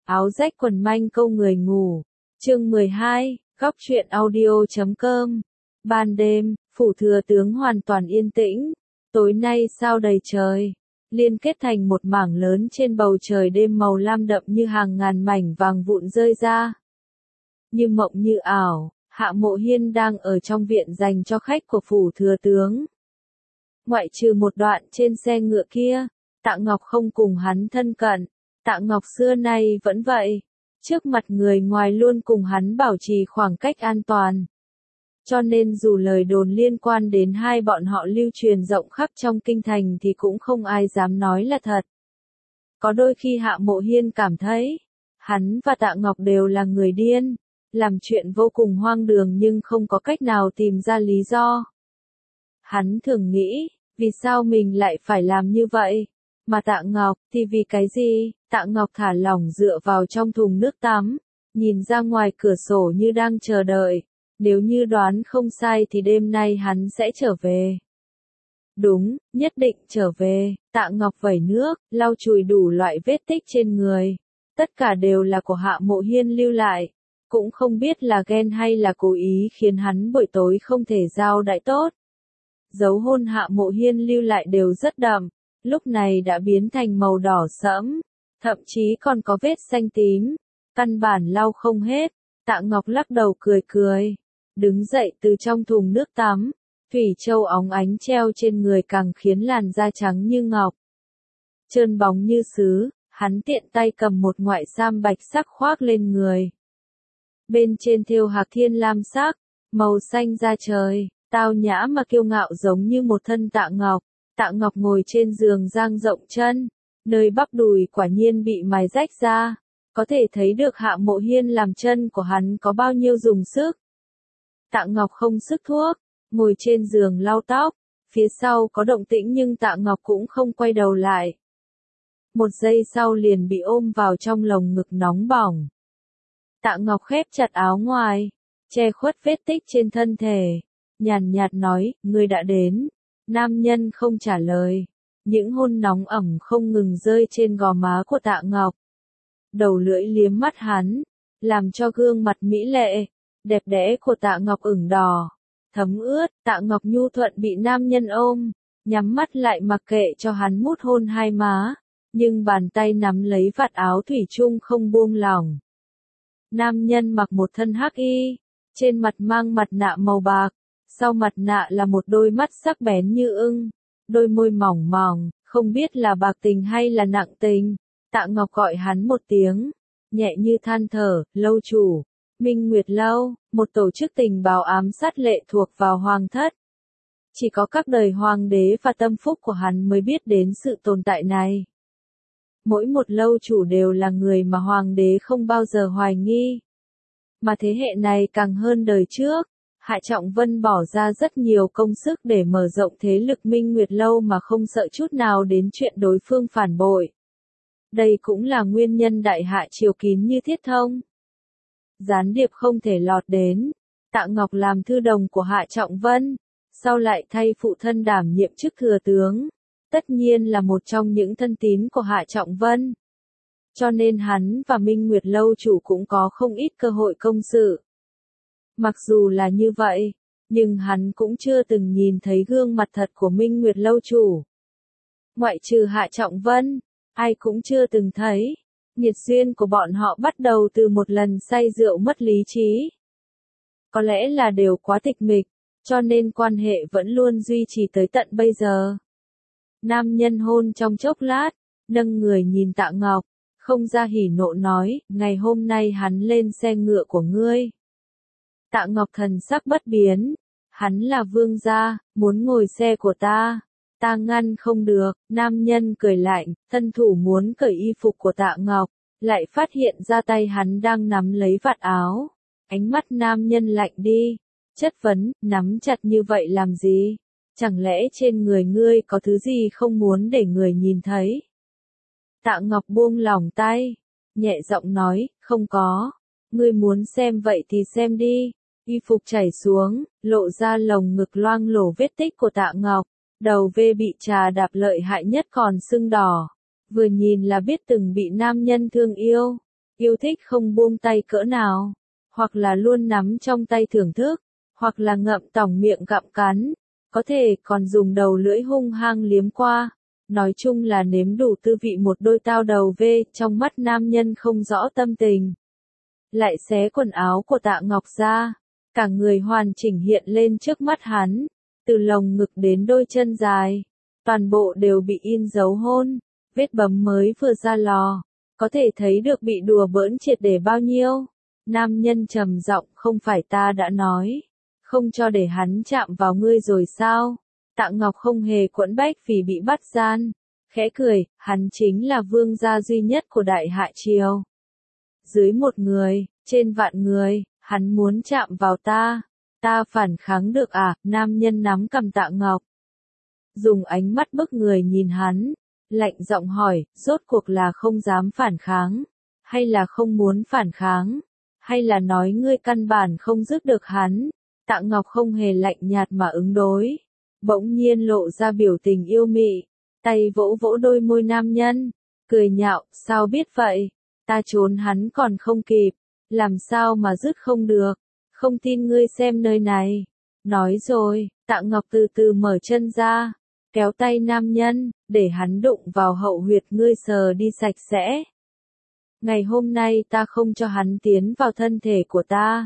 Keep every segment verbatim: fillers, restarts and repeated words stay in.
áo rách quần manh câu người ngủ. Chương mười hai, góc truyện audio chấm com. Ban đêm, phủ thừa tướng hoàn toàn yên tĩnh. Tối nay sao đầy trời, liên kết thành một mảng lớn trên bầu trời đêm màu lam đậm như hàng ngàn mảnh vàng vụn rơi ra. Như mộng như ảo, Hạ Mộ Hiên đang ở trong viện dành cho khách của phủ thừa tướng. Ngoại trừ một đoạn trên xe ngựa kia, Tạ Ngọc không cùng hắn thân cận. Tạ Ngọc xưa nay vẫn vậy, trước mặt người ngoài luôn cùng hắn bảo trì khoảng cách an toàn. Cho nên dù lời đồn liên quan đến hai bọn họ lưu truyền rộng khắp trong kinh thành thì cũng không ai dám nói là thật. Có đôi khi Hạ Mộ Hiên cảm thấy, hắn và Tạ Ngọc đều là người điên, làm chuyện vô cùng hoang đường nhưng không có cách nào tìm ra lý do. Hắn thường nghĩ, vì sao mình lại phải làm như vậy? Mà Tạ Ngọc thì vì cái gì? Tạ Ngọc thả lỏng dựa vào trong thùng nước tắm, nhìn ra ngoài cửa sổ như đang chờ đợi. Nếu như đoán không sai thì đêm nay hắn sẽ trở về. Đúng, nhất định trở về. Tạ Ngọc vẩy nước, lau chùi đủ loại vết tích trên người. Tất cả đều là của Hạ Mộ Hiên lưu lại. Cũng không biết là ghen hay là cố ý khiến hắn buổi tối không thể giao đãi tốt. Dấu hôn Hạ Mộ Hiên lưu lại đều rất đậm, lúc này đã biến thành màu đỏ sẫm, thậm chí còn có vết xanh tím, căn bản lau không hết. Tạ Ngọc lắc đầu cười cười, đứng dậy từ trong thùng nước tắm, thủy châu óng ánh treo trên người càng khiến làn da trắng như ngọc, trơn bóng như sứ. Hắn tiện tay cầm một ngoại sam bạch sắc khoác lên người. Bên trên thêu hạc thiên lam sắc, màu xanh da trời, tao nhã mà kiêu ngạo giống như một thân Tạ Ngọc. Tạ Ngọc ngồi trên giường dang rộng chân, nơi bắp đùi quả nhiên bị mài rách ra, có thể thấy được Hạ Mộ Hiên làm chân của hắn có bao nhiêu dùng sức. Tạ Ngọc không sức thuốc, ngồi trên giường lau tóc, phía sau có động tĩnh nhưng Tạ Ngọc cũng không quay đầu lại. Một giây sau liền bị ôm vào trong lồng ngực nóng bỏng. Tạ Ngọc khép chặt áo ngoài, che khuất vết tích trên thân thể, nhàn nhạt nói, ngươi đã đến. Nam nhân không trả lời, những hôn nóng ẩm không ngừng rơi trên gò má của Tạ Ngọc. Đầu lưỡi liếm mắt hắn, làm cho gương mặt mỹ lệ, đẹp đẽ của Tạ Ngọc ửng đỏ, thấm ướt. Tạ Ngọc nhu thuận bị nam nhân ôm, nhắm mắt lại mặc kệ cho hắn mút hôn hai má, nhưng bàn tay nắm lấy vạt áo thủy chung không buông lỏng. Nam nhân mặc một thân hắc y, trên mặt mang mặt nạ màu bạc, sau mặt nạ là một đôi mắt sắc bén như ưng, đôi môi mỏng mỏng, không biết là bạc tình hay là nặng tình. Tạ Ngọc gọi hắn một tiếng, nhẹ như than thở, lâu chủ. Minh Nguyệt Lâu, một tổ chức tình báo ám sát lệ thuộc vào hoàng thất. Chỉ có các đời hoàng đế và tâm phúc của hắn mới biết đến sự tồn tại này. Mỗi một lâu chủ đều là người mà hoàng đế không bao giờ hoài nghi. Mà thế hệ này càng hơn đời trước, Hạ Trọng Vân bỏ ra rất nhiều công sức để mở rộng thế lực Minh Nguyệt Lâu mà không sợ chút nào đến chuyện đối phương phản bội. Đây cũng là nguyên nhân đại hạ triều kín như thiết thông. Gián điệp không thể lọt đến. Tạ Ngọc làm thư đồng của Hạ Trọng Vân, sau lại thay phụ thân đảm nhiệm chức thừa tướng. Tất nhiên là một trong những thân tín của Hạ Trọng Vân. Cho nên hắn và Minh Nguyệt Lâu chủ cũng có không ít cơ hội công sự. Mặc dù là như vậy, nhưng hắn cũng chưa từng nhìn thấy gương mặt thật của Minh Nguyệt Lâu chủ. Ngoại trừ Hạ Trọng Vân, ai cũng chưa từng thấy. Nhiệt duyên của bọn họ bắt đầu từ một lần say rượu mất lý trí. Có lẽ là đều quá tịch mịch, cho nên quan hệ vẫn luôn duy trì tới tận bây giờ. Nam nhân hôn trong chốc lát, nâng người nhìn Tạ Ngọc, không ra hỉ nộ nói, ngày hôm nay hắn lên xe ngựa của ngươi. Tạ Ngọc thần sắc bất biến, hắn là vương gia, muốn ngồi xe của ta, ta ngăn không được. Nam nhân cười lạnh, thân thủ muốn cởi y phục của Tạ Ngọc, lại phát hiện ra tay hắn đang nắm lấy vạt áo. Ánh mắt nam nhân lạnh đi, chất vấn, nắm chặt như vậy làm gì? Chẳng lẽ trên người ngươi có thứ gì không muốn để người nhìn thấy? Tạ Ngọc buông lỏng tay, nhẹ giọng nói, không có. Ngươi muốn xem vậy thì xem đi. Y phục chảy xuống, lộ ra lồng ngực loang lổ vết tích của Tạ Ngọc. Đầu vê bị trà đạp lợi hại nhất còn sưng đỏ. Vừa nhìn là biết từng bị nam nhân thương yêu. yêu thích không buông tay cỡ nào, hoặc là luôn nắm trong tay thưởng thức, hoặc là ngậm tỏng miệng gặm cắn, có thể còn dùng đầu lưỡi hung hăng liếm qua. Nói chung là nếm đủ tư vị một đôi tao đầu vê, trong mắt nam nhân không rõ tâm tình. Lại xé quần áo của Tạ Ngọc ra, cả người hoàn chỉnh hiện lên trước mắt hắn, từ lồng ngực đến đôi chân dài, toàn bộ đều bị in dấu hôn, vết bầm mới vừa ra lò, có thể thấy được bị đùa bỡn triệt để bao nhiêu. Nam nhân trầm giọng, không phải ta đã nói, không cho để hắn chạm vào ngươi rồi sao? Tạ Ngọc không hề quẫn bách vì bị bắt gian, khẽ cười, hắn chính là vương gia duy nhất của Đại Hạ Triều. Dưới một người, trên vạn người, hắn muốn chạm vào ta, ta phản kháng được à? Nam nhân nắm cầm Tạ Ngọc, dùng ánh mắt bức người nhìn hắn, lạnh giọng hỏi, rốt cuộc là không dám phản kháng, hay là không muốn phản kháng, hay là nói ngươi căn bản không dứt được hắn? Tạ Ngọc không hề lạnh nhạt mà ứng đối, bỗng nhiên lộ ra biểu tình yêu mị, tay vỗ vỗ đôi môi nam nhân, cười nhạo, sao biết vậy, ta trốn hắn còn không kịp, làm sao mà dứt không được, không tin ngươi xem nơi này. Nói rồi, Tạ Ngọc từ từ mở chân ra, kéo tay nam nhân, để hắn đụng vào hậu huyệt ngươi sờ đi sạch sẽ. Ngày hôm nay ta không cho hắn tiến vào thân thể của ta.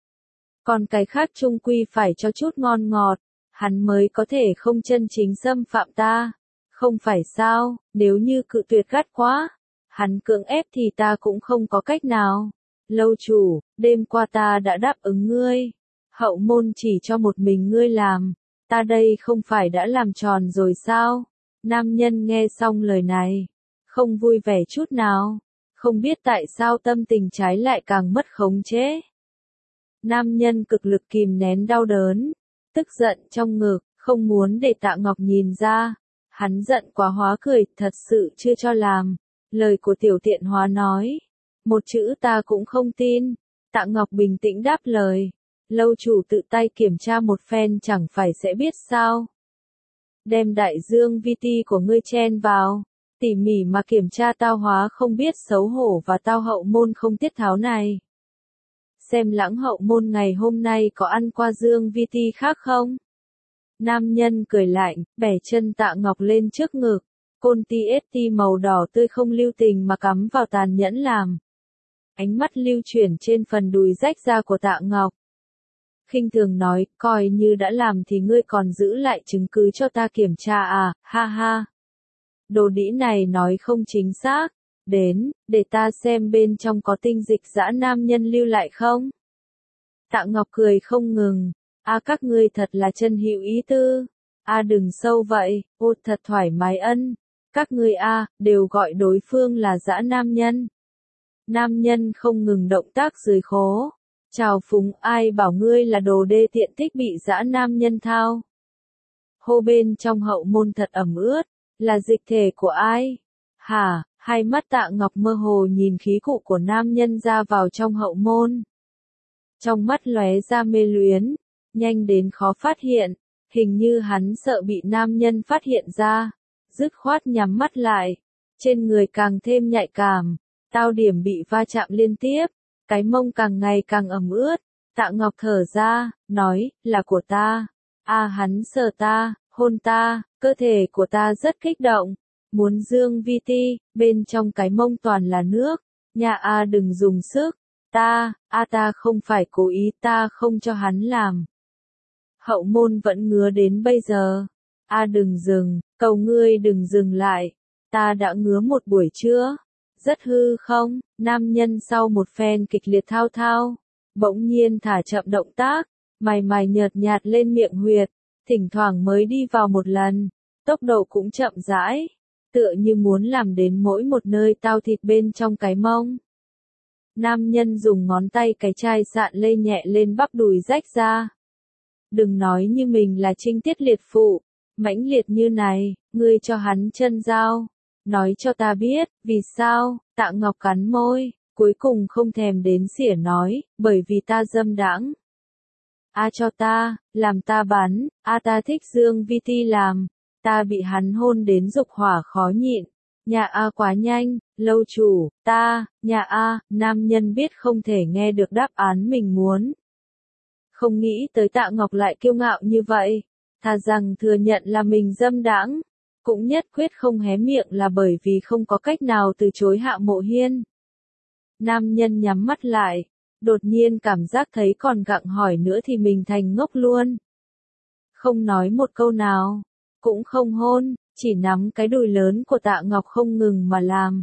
Còn cái khác chung quy phải cho chút ngon ngọt, hắn mới có thể không chân chính xâm phạm ta. Không phải sao, nếu như cự tuyệt gắt quá, hắn cưỡng ép thì ta cũng không có cách nào. Lâu chủ, đêm qua ta đã đáp ứng ngươi, hậu môn chỉ cho một mình ngươi làm, ta đây không phải đã làm tròn rồi sao? Nam nhân nghe xong lời này, không vui vẻ chút nào, không biết tại sao tâm tình trái lại càng mất khống chế. Nam nhân cực lực kìm nén đau đớn, tức giận trong ngực, không muốn để Tạ Ngọc nhìn ra. Hắn giận quá hóa cười, thật sự chưa cho làm. Lời của tiểu tiện hóa nói, một chữ ta cũng không tin. Tạ Ngọc bình tĩnh đáp lời, lâu chủ tự tay kiểm tra một phen chẳng phải sẽ biết sao. Đem đại dương vi ti của ngươi chen vào, tỉ mỉ mà kiểm tra tao hóa không biết xấu hổ và tao hậu môn không tiết tháo này. Xem lãng hậu môn ngày hôm nay có ăn qua dương vi ti khác không? Nam nhân cười lạnh, bẻ chân Tạ Ngọc lên trước ngực, côn ti ét ti màu đỏ tươi không lưu tình mà cắm vào tàn nhẫn làm. Ánh mắt lưu chuyển trên phần đùi rách ra của Tạ Ngọc. Khinh thường nói, coi như đã làm thì ngươi còn giữ lại chứng cứ cho ta kiểm tra à, ha ha. Đồ đĩ này nói không chính xác, đến, để ta xem bên trong có tinh dịch dã nam nhân lưu lại không. Tạ Ngọc cười không ngừng. A à, các ngươi thật là chân hữu ý tư. A à, đừng sâu vậy, ô thật thoải mái ân. Các ngươi a à, đều gọi đối phương là dã nam nhân. Nam nhân không ngừng động tác dưới khố. Chào phúng, ai bảo ngươi là đồ đê tiện thích bị dã nam nhân thao. Hô bên trong hậu môn thật ẩm ướt, là dịch thể của ai? Hả, hai mắt Tạ Ngọc mơ hồ nhìn khí cụ của nam nhân ra vào trong hậu môn. Trong mắt lóe ra mê luyến. Nhanh đến khó phát hiện, hình như hắn sợ bị nam nhân phát hiện ra, dứt khoát nhắm mắt lại, trên người càng thêm nhạy cảm, tao điểm bị va chạm liên tiếp, cái mông càng ngày càng ẩm ướt. Tạ Ngọc thở ra, nói, là của ta. A à, hắn sờ ta, hôn ta, cơ thể của ta rất kích động, muốn dương vi ti, bên trong cái mông toàn là nước, nhà A à, đừng dùng sức, ta, A à, ta không phải cố ý, ta không cho hắn làm. Hậu môn vẫn ngứa đến bây giờ. A à, đừng dừng, cầu ngươi đừng dừng lại. Ta đã ngứa một buổi trưa. Rất hư không? Nam nhân sau một phen kịch liệt thao thao, bỗng nhiên thả chậm động tác, mày mày nhợt nhạt lên miệng huyệt, thỉnh thoảng mới đi vào một lần, tốc độ cũng chậm rãi, tựa như muốn làm đến mỗi một nơi tao thịt bên trong cái mông. Nam nhân dùng ngón tay cái chai sạn lê nhẹ lên bắp đùi rách ra. Đừng nói như mình là trinh tiết liệt phụ, mãnh liệt như này, ngươi cho hắn chân dao. Nói cho ta biết, vì sao? Tạ Ngọc cắn môi, cuối cùng không thèm đến xỉa nói, bởi vì ta dâm đãng. A cho ta, làm ta bắn, A ta thích dương vi ti làm, ta bị hắn hôn đến dục hỏa khó nhịn, Nhà A quá nhanh, lâu chủ, ta, nhà A, nam nhân biết không thể nghe được đáp án mình muốn. Không nghĩ tới Tạ Ngọc lại kiêu ngạo như vậy, thà rằng thừa nhận là mình dâm đãng, cũng nhất quyết không hé miệng là bởi vì không có cách nào từ chối Hạ Mộ Hiên. Nam nhân nhắm mắt lại, đột nhiên cảm giác thấy còn gặng hỏi nữa thì mình thành ngốc luôn. Không nói một câu nào, cũng không hôn, chỉ nắm cái đùi lớn của Tạ Ngọc không ngừng mà làm.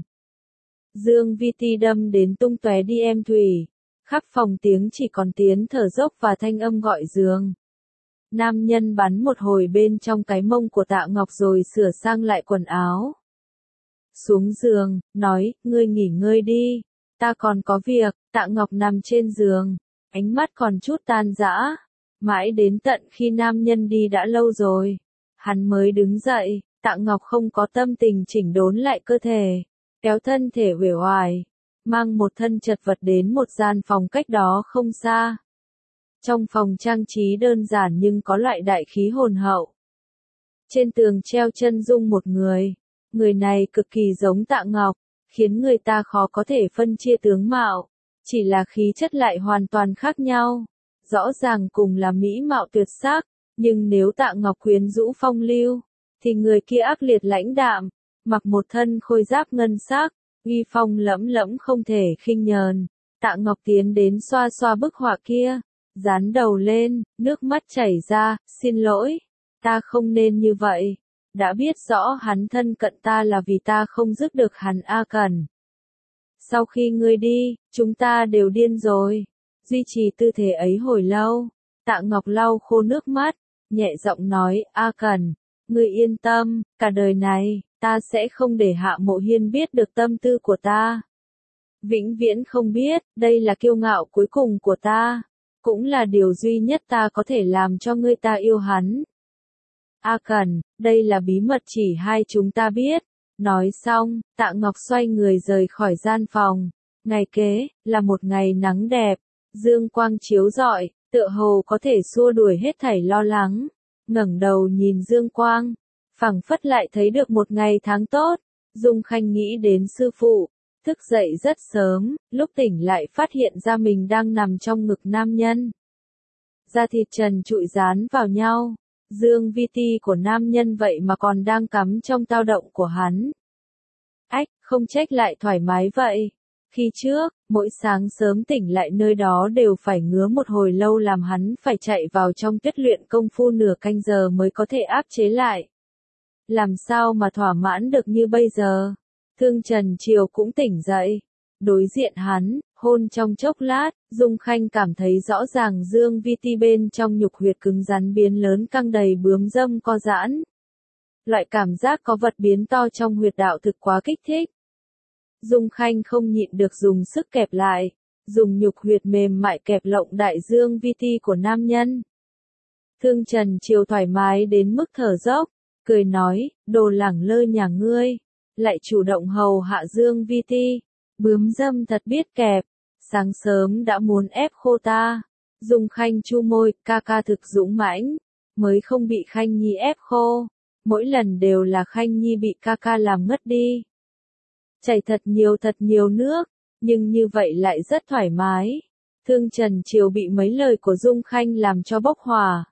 Dương Vi Ti đâm đến tung tóe đi em Thủy, khắp phòng tiếng chỉ còn tiếng thở dốc và thanh âm gọi giường. Nam nhân bắn một hồi bên trong cái mông của Tạ Ngọc rồi sửa sang lại quần áo. Xuống giường, nói, ngươi nghỉ ngơi đi, ta còn có việc. Tạ Ngọc nằm trên giường, ánh mắt còn chút tan rã. Mãi đến tận khi nam nhân đi đã lâu rồi, hắn mới đứng dậy. Tạ Ngọc không có tâm tình chỉnh đốn lại cơ thể, kéo thân thể uể oải, mang một thân chật vật đến một gian phòng cách đó không xa. Trong phòng trang trí đơn giản nhưng có loại đại khí hồn hậu. Trên tường treo chân dung một người, người này cực kỳ giống Tạ Ngọc, khiến người ta khó có thể phân chia tướng mạo, chỉ là khí chất lại hoàn toàn khác nhau. Rõ ràng cùng là mỹ mạo tuyệt sắc, nhưng nếu Tạ Ngọc quyến rũ phong lưu, thì người kia ác liệt lãnh đạm, mặc một thân khôi giáp ngân sắc, uy phong lẫm lẫm không thể khinh nhờn. Tạ Ngọc tiến đến xoa xoa bức họa kia, dán đầu lên, nước mắt chảy ra, xin lỗi, ta không nên như vậy, đã biết rõ hắn thân cận ta là vì ta không dứt được hắn A Cẩn. Sau khi ngươi đi, chúng ta đều điên rồi, duy trì tư thế ấy hồi lâu. Tạ Ngọc lau khô nước mắt, nhẹ giọng nói, A Cẩn, ngươi yên tâm, cả đời này, ta sẽ không để Hạ Mộ Hiên biết được tâm tư của ta. Vĩnh viễn không biết, đây là kiêu ngạo cuối cùng của ta, cũng là điều duy nhất ta có thể làm cho ngươi ta yêu hắn. A Cẩn, đây là bí mật chỉ hai chúng ta biết. Nói xong, Tạ Ngọc xoay người rời khỏi gian phòng. Ngày kế, là một ngày nắng đẹp, dương quang chiếu rọi, tựa hồ có thể xua đuổi hết thảy lo lắng. Ngẩng đầu nhìn dương quang, phảng phất lại thấy được một ngày tháng tốt. Dung Khanh nghĩ đến sư phụ, thức dậy rất sớm, lúc tỉnh lại phát hiện ra mình đang nằm trong ngực nam nhân. Da thịt trần trụi dán vào nhau, dương vi ti của nam nhân vậy mà còn đang cắm trong tao động của hắn. Ách, không trách lại thoải mái vậy. Khi trước, mỗi sáng sớm tỉnh lại nơi đó đều phải ngứa một hồi lâu làm hắn phải chạy vào trong tuyết luyện công phu nửa canh giờ mới có thể áp chế lại. Làm sao mà thỏa mãn được như bây giờ? Thương Trần Triều cũng tỉnh dậy. Đối diện hắn, hôn trong chốc lát, Dung Khanh cảm thấy rõ ràng dương vi ti bên trong nhục huyệt cứng rắn biến lớn căng đầy bướm dâm co giãn. Loại cảm giác có vật biến to trong huyệt đạo thực quá kích thích. Dung Khanh không nhịn được dùng sức kẹp lại, dùng nhục huyệt mềm mại kẹp lộng đại dương vi ti của nam nhân. Thương Trần Triều thoải mái đến mức thở dốc, cười nói, đồ lẳng lơ nhà ngươi, lại chủ động hầu hạ dương vi ti, bướm dâm thật biết kẹp, sáng sớm đã muốn ép khô ta. Dung Khanh chu môi, ca ca thực dũng mãnh, mới không bị Khanh Nhi ép khô, mỗi lần đều là Khanh Nhi bị ca ca làm ngất đi. Chảy thật nhiều thật nhiều nước, nhưng như vậy lại rất thoải mái. Thương Trần Triều bị mấy lời của Dung Khanh làm cho bốc hỏa.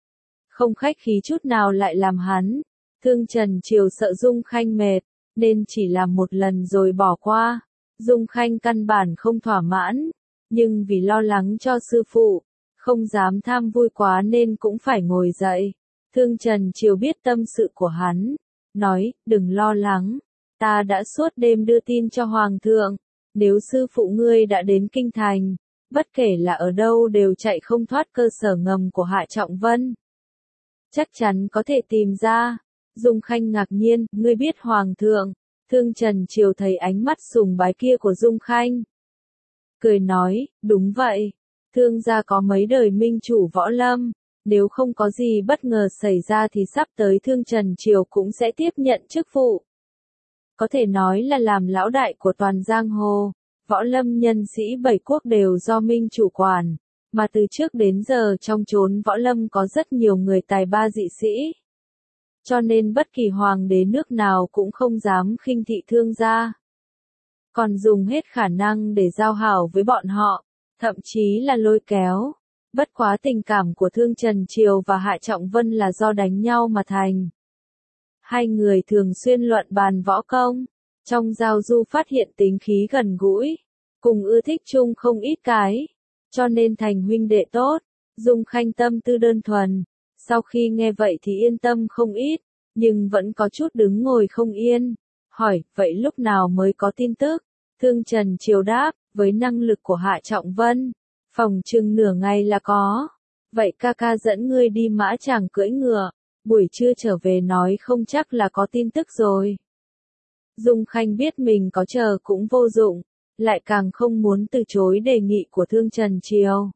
Không khách khí chút nào lại làm hắn. Thương Trần Triều sợ Dung Khanh mệt, nên chỉ làm một lần rồi bỏ qua. Dung Khanh căn bản không thỏa mãn, nhưng vì lo lắng cho sư phụ, không dám tham vui quá nên cũng phải ngồi dậy. Thương Trần Triều biết tâm sự của hắn, nói, đừng lo lắng, ta đã suốt đêm đưa tin cho Hoàng thượng, nếu sư phụ ngươi đã đến Kinh Thành, bất kể là ở đâu đều chạy không thoát cơ sở ngầm của Hạ Trọng Vân. Chắc chắn có thể tìm ra. Dung Khanh ngạc nhiên, ngươi biết Hoàng thượng. Thương Trần Triều thấy ánh mắt sùng bái kia của Dung Khanh, cười nói, đúng vậy, thương gia có mấy đời minh chủ võ lâm, nếu không có gì bất ngờ xảy ra thì sắp tới Thương Trần Triều cũng sẽ tiếp nhận chức vụ. Có thể nói là làm lão đại của toàn giang hồ, võ lâm nhân sĩ bảy quốc đều do minh chủ quản, mà từ trước đến giờ trong chốn võ lâm có rất nhiều người tài ba dị sĩ. cho nên bất kỳ hoàng đế nước nào cũng không dám khinh thị thương gia. Còn dùng hết khả năng để giao hảo với bọn họ, thậm chí là lôi kéo. Bất quá tình cảm của Thương Trần Triều và Hạ Trọng Vân là do đánh nhau mà thành. Hai người thường xuyên luận bàn võ công, trong giao du phát hiện tính khí gần gũi, cùng ưa thích chung không ít cái, cho nên thành huynh đệ tốt. Dung Khanh tâm tư đơn thuần, sau khi nghe vậy thì yên tâm không ít, nhưng vẫn có chút đứng ngồi không yên, hỏi, vậy lúc nào mới có tin tức? Thương Trần Triều đáp, với năng lực của Hạ Trọng Vân, phòng chừng nửa ngày là có. Vậy ca ca dẫn ngươi đi Mã Tràng cưỡi ngựa, buổi trưa trở về nói không chắc là có tin tức rồi. Dung Khanh biết mình có chờ cũng vô dụng, lại càng không muốn từ chối đề nghị của Thương Trần Triều.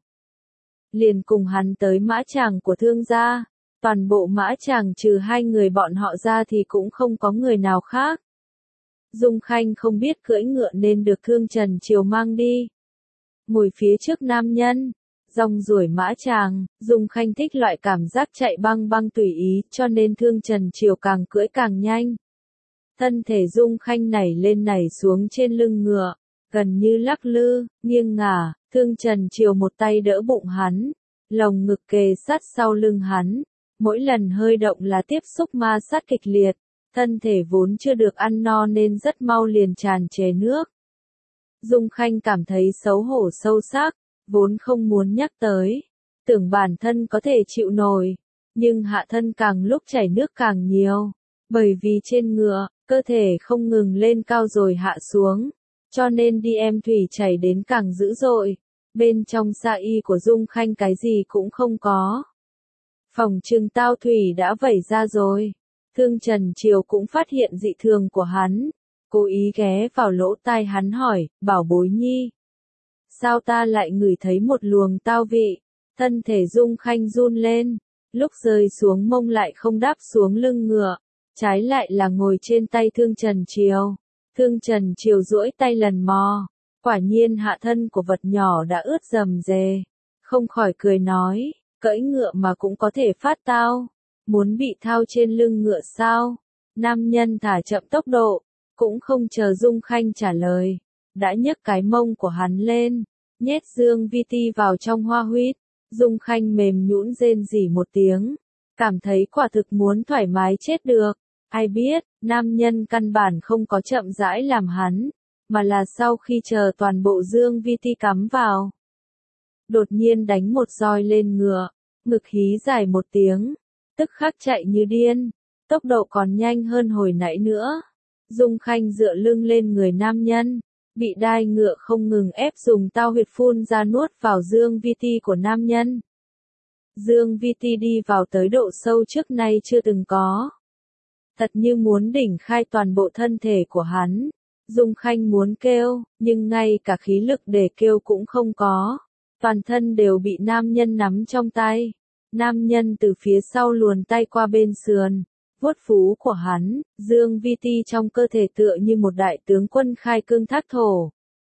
Liền cùng hắn tới Mã Tràng của Thương gia, toàn bộ Mã Tràng trừ hai người bọn họ ra thì cũng không có người nào khác. Dung Khanh không biết cưỡi ngựa nên được Thương Trần Triều mang đi. Ngồi phía trước nam nhân, rong ruổi Mã Tràng, Dung Khanh thích loại cảm giác chạy băng băng tùy ý, cho nên Thương Trần Triều càng cưỡi càng nhanh. Thân thể Dung Khanh nảy lên nảy xuống trên lưng ngựa, gần như lắc lư, nghiêng ngả, Thương Trần Triều một tay đỡ bụng hắn, lồng ngực kề sát sau lưng hắn, mỗi lần hơi động là tiếp xúc ma sát kịch liệt, thân thể vốn chưa được ăn no nên rất mau liền tràn trề nước. Dung Khanh cảm thấy xấu hổ sâu sắc, vốn không muốn nhắc tới, tưởng bản thân có thể chịu nổi, nhưng hạ thân càng lúc chảy nước càng nhiều, bởi vì trên ngựa, cơ thể không ngừng lên cao rồi hạ xuống, cho nên đi em thủy chảy đến càng dữ dội. Bên trong sa y của Dung Khanh cái gì cũng không có. Phòng trừng tao thủy đã vẩy ra rồi. Thương Trần Triều cũng phát hiện dị thường của hắn, cố ý ghé vào lỗ tai hắn hỏi, bảo bối nhi. Sao ta lại ngửi thấy một luồng tao vị? Thân thể Dung Khanh run lên, lúc rơi xuống mông lại không đáp xuống lưng ngựa, trái lại là ngồi trên tay Thương Trần Triều. Thương Trần Triều duỗi tay lần mò, quả nhiên hạ thân của vật nhỏ đã ướt rầm rề, không khỏi cười nói, cưỡi ngựa mà cũng có thể phát tao, muốn bị thao trên lưng ngựa sao? Nam nhân thả chậm tốc độ, cũng không chờ Dung Khanh trả lời, đã nhấc cái mông của hắn lên, nhét dương vi ti vào trong hoa huyết. Dung Khanh mềm nhũn rên rỉ một tiếng, cảm thấy quả thực muốn thoải mái chết được. Ai biết, nam nhân căn bản không có chậm rãi làm hắn, mà là sau khi chờ toàn bộ dương vi ti cắm vào. Đột nhiên đánh một roi lên ngựa, ngực hí dài một tiếng, tức khắc chạy như điên, tốc độ còn nhanh hơn hồi nãy nữa. Dung Khanh dựa lưng lên người nam nhân, bị đai ngựa không ngừng ép dùng tao huyệt phun ra nuốt vào dương vi ti của nam nhân. Dương vi ti đi vào tới độ sâu trước nay chưa từng có. Thật như muốn đỉnh khai toàn bộ thân thể của hắn. Dung Khanh muốn kêu, nhưng ngay cả khí lực để kêu cũng không có. Toàn thân đều bị nam nhân nắm trong tay. Nam nhân từ phía sau luồn tay qua bên sườn, vuốt phú của hắn, dương vi ti trong cơ thể tựa như một đại tướng quân khai cương thác thổ.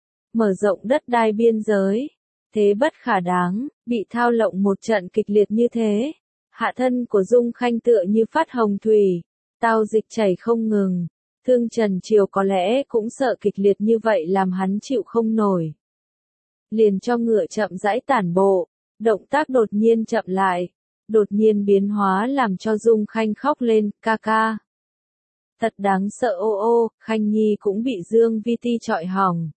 Mở rộng đất đai biên giới, thế bất khả đáng, bị thao lộng một trận kịch liệt như thế. Hạ thân của Dung Khanh tựa như phát hồng thủy, tao dịch chảy không ngừng. Thương Trần Triều có lẽ cũng sợ kịch liệt như vậy làm hắn chịu không nổi. Liền cho ngựa chậm rãi tản bộ, động tác đột nhiên chậm lại, đột nhiên biến hóa làm cho Dung Khanh khóc lên, ca ca. Thật đáng sợ ô ô, Khanh Nhi cũng bị dương vi ti trọi hỏng.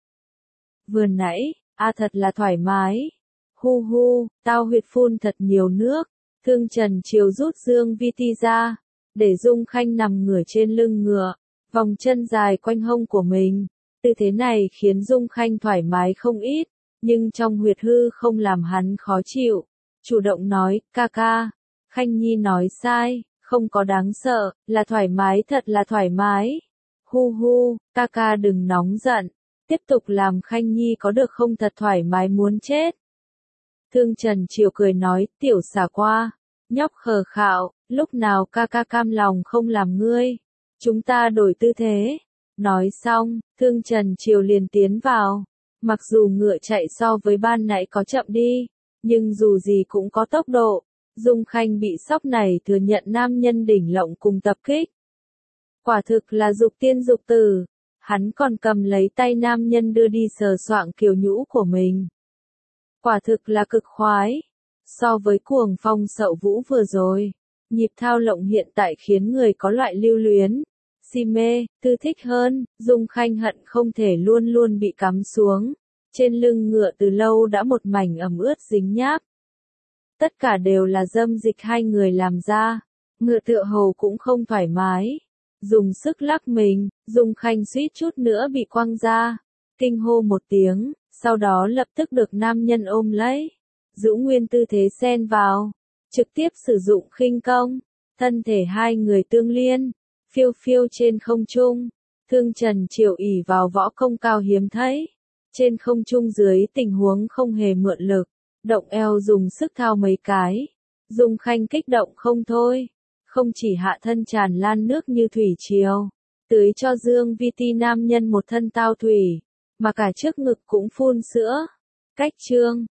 Vừa nãy, a thật là thoải mái. Hu hu, tao huyệt phun thật nhiều nước. Thương Trần Triều rút dương vi ti ra, để Dung Khanh nằm ngửa trên lưng ngựa, vòng chân dài quanh hông của mình. Tư thế này khiến Dung Khanh thoải mái không ít, nhưng trong huyệt hư không làm hắn khó chịu. Chủ động nói, ca ca, Khanh Nhi nói sai, không có đáng sợ, là thoải mái thật là thoải mái. Hu hu, ca ca đừng nóng giận, tiếp tục làm Khanh Nhi có được không, thật thoải mái muốn chết. Thương Trần Triều cười nói, tiểu xà qua, nhóc khờ khạo, lúc nào ca ca cam lòng không làm ngươi, chúng ta đổi tư thế. Nói xong, Thương Trần Triều liền tiến vào, mặc dù ngựa chạy so với ban nãy có chậm đi, nhưng dù gì cũng có tốc độ. Dung Khanh bị sốc này thừa nhận nam nhân đỉnh lộng cùng tập kích. Quả thực là dục tiên dục tử, hắn còn cầm lấy tay nam nhân đưa đi sờ soạng kiều nhũ của mình. Quả thực là cực khoái. So với cuồng phong sậu vũ vừa rồi, nhịp thao lộng hiện tại khiến người có loại lưu luyến, si mê, tư thích hơn. Dung Khanh hận không thể luôn luôn bị cắm xuống. Trên lưng ngựa từ lâu đã một mảnh ẩm ướt dính nháp. Tất cả đều là dâm dịch hai người làm ra. Ngựa tựa hồ cũng không thoải mái. Dùng sức lắc mình, Dung Khanh suýt chút nữa bị quăng ra. Kinh hô một tiếng, sau đó lập tức được nam nhân ôm lấy. Giữ nguyên tư thế xen vào. Trực tiếp sử dụng khinh công. Thân thể hai người tương liên. Phiêu phiêu trên không trung. Thương Trần Triều ỷ vào võ công cao hiếm thấy. Trên không trung dưới tình huống không hề mượn lực. Động eo dùng sức thao mấy cái. Dung Khanh kích động không thôi. Không chỉ hạ thân tràn lan nước như thủy triều, tưới cho Dương Vi Ti nam nhân một thân tao thủy, mà cả trước ngực cũng phun sữa. Cách chương